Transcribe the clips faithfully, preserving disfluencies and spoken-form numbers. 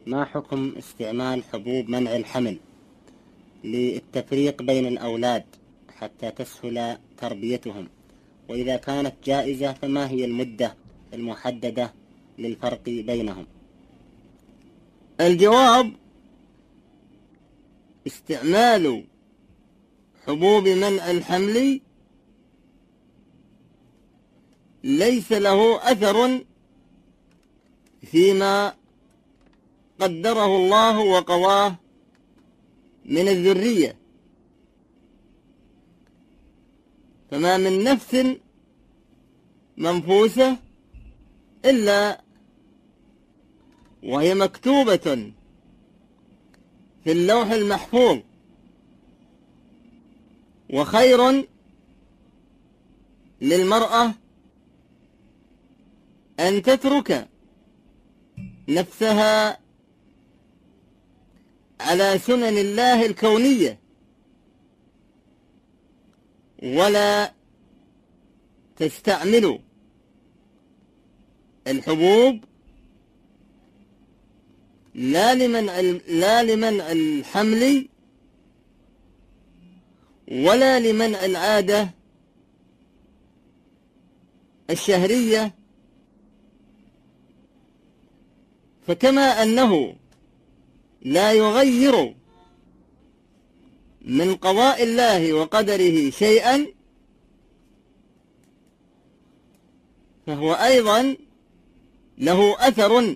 ما حكم استعمال حبوب منع الحمل للتفريق بين الأولاد حتى تسهل تربيتهم؟ وإذا كانت جائزة فما هي المدة المحددة للفرق بينهم؟ الجواب: استعمال حبوب منع الحمل ليس له أثر فيما قدره الله وقضاه من الذرية، فما من نفس منفوسة إلا وهي مكتوبة في اللوح المحفوظ، وخير للمرأة أن تترك نفسها على سنن الله الكونية ولا تستعمل الحبوب لا لمنع لا لمنع الحمل ولا لمنع العادة الشهرية. فكما أنه لا يغير من قضاء الله وقدره شيئا، فهو أيضا له أثر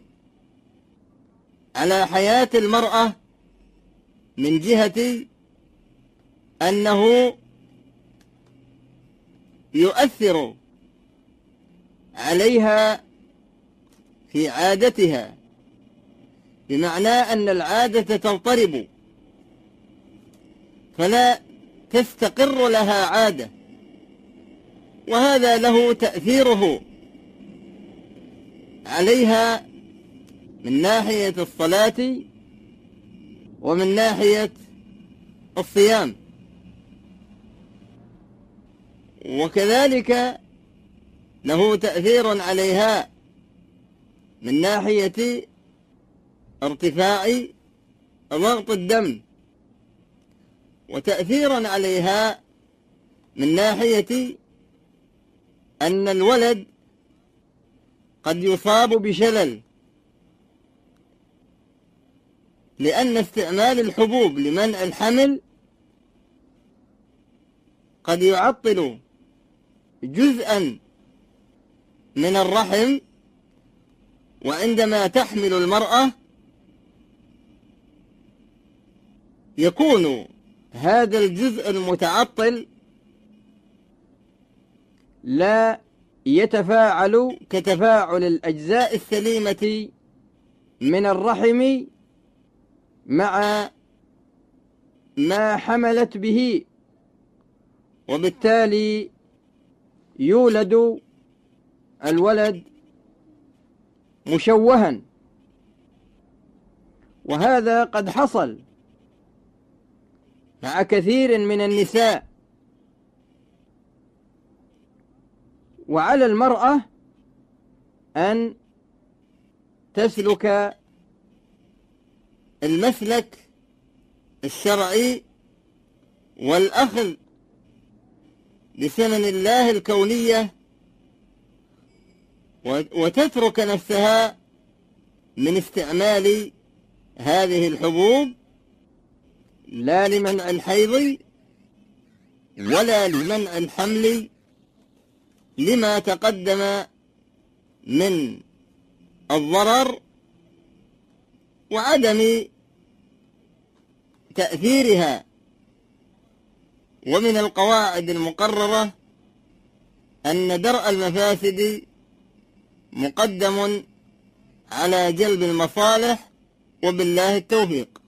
على حياة المرأة من جهة أنه يؤثر عليها في عادتها، بمعنى أن العادة تضطرب فلا تستقر لها عادة، وهذا له تأثيره عليها من ناحية الصلاة ومن ناحية الصيام، وكذلك له تأثير عليها من ناحية ارتفاع ضغط الدم، وتأثيرا عليها من ناحية أن الولد قد يصاب بشلل، لأن استعمال الحبوب لمنع الحمل قد يعطل جزءا من الرحم، وعندما تحمل المرأة يكون هذا الجزء المتعطل لا يتفاعل كتفاعل الأجزاء السليمة من الرحم مع ما حملت به، وبالتالي يولد الولد مشوها. وهذا قد حصل مع كثير من النساء، وعلى المرأة أن تسلك المسلك الشرعي والأخذ بسنن الله الكونية، وتترك نفسها من استعمال هذه الحبوب لا لمنع الحيض ولا لمنع الحمل، لما تقدم من الضرر وعدم تأثيرها. ومن القواعد المقررة أن درء المفاسد مقدم على جلب المصالح، وبالله التوفيق.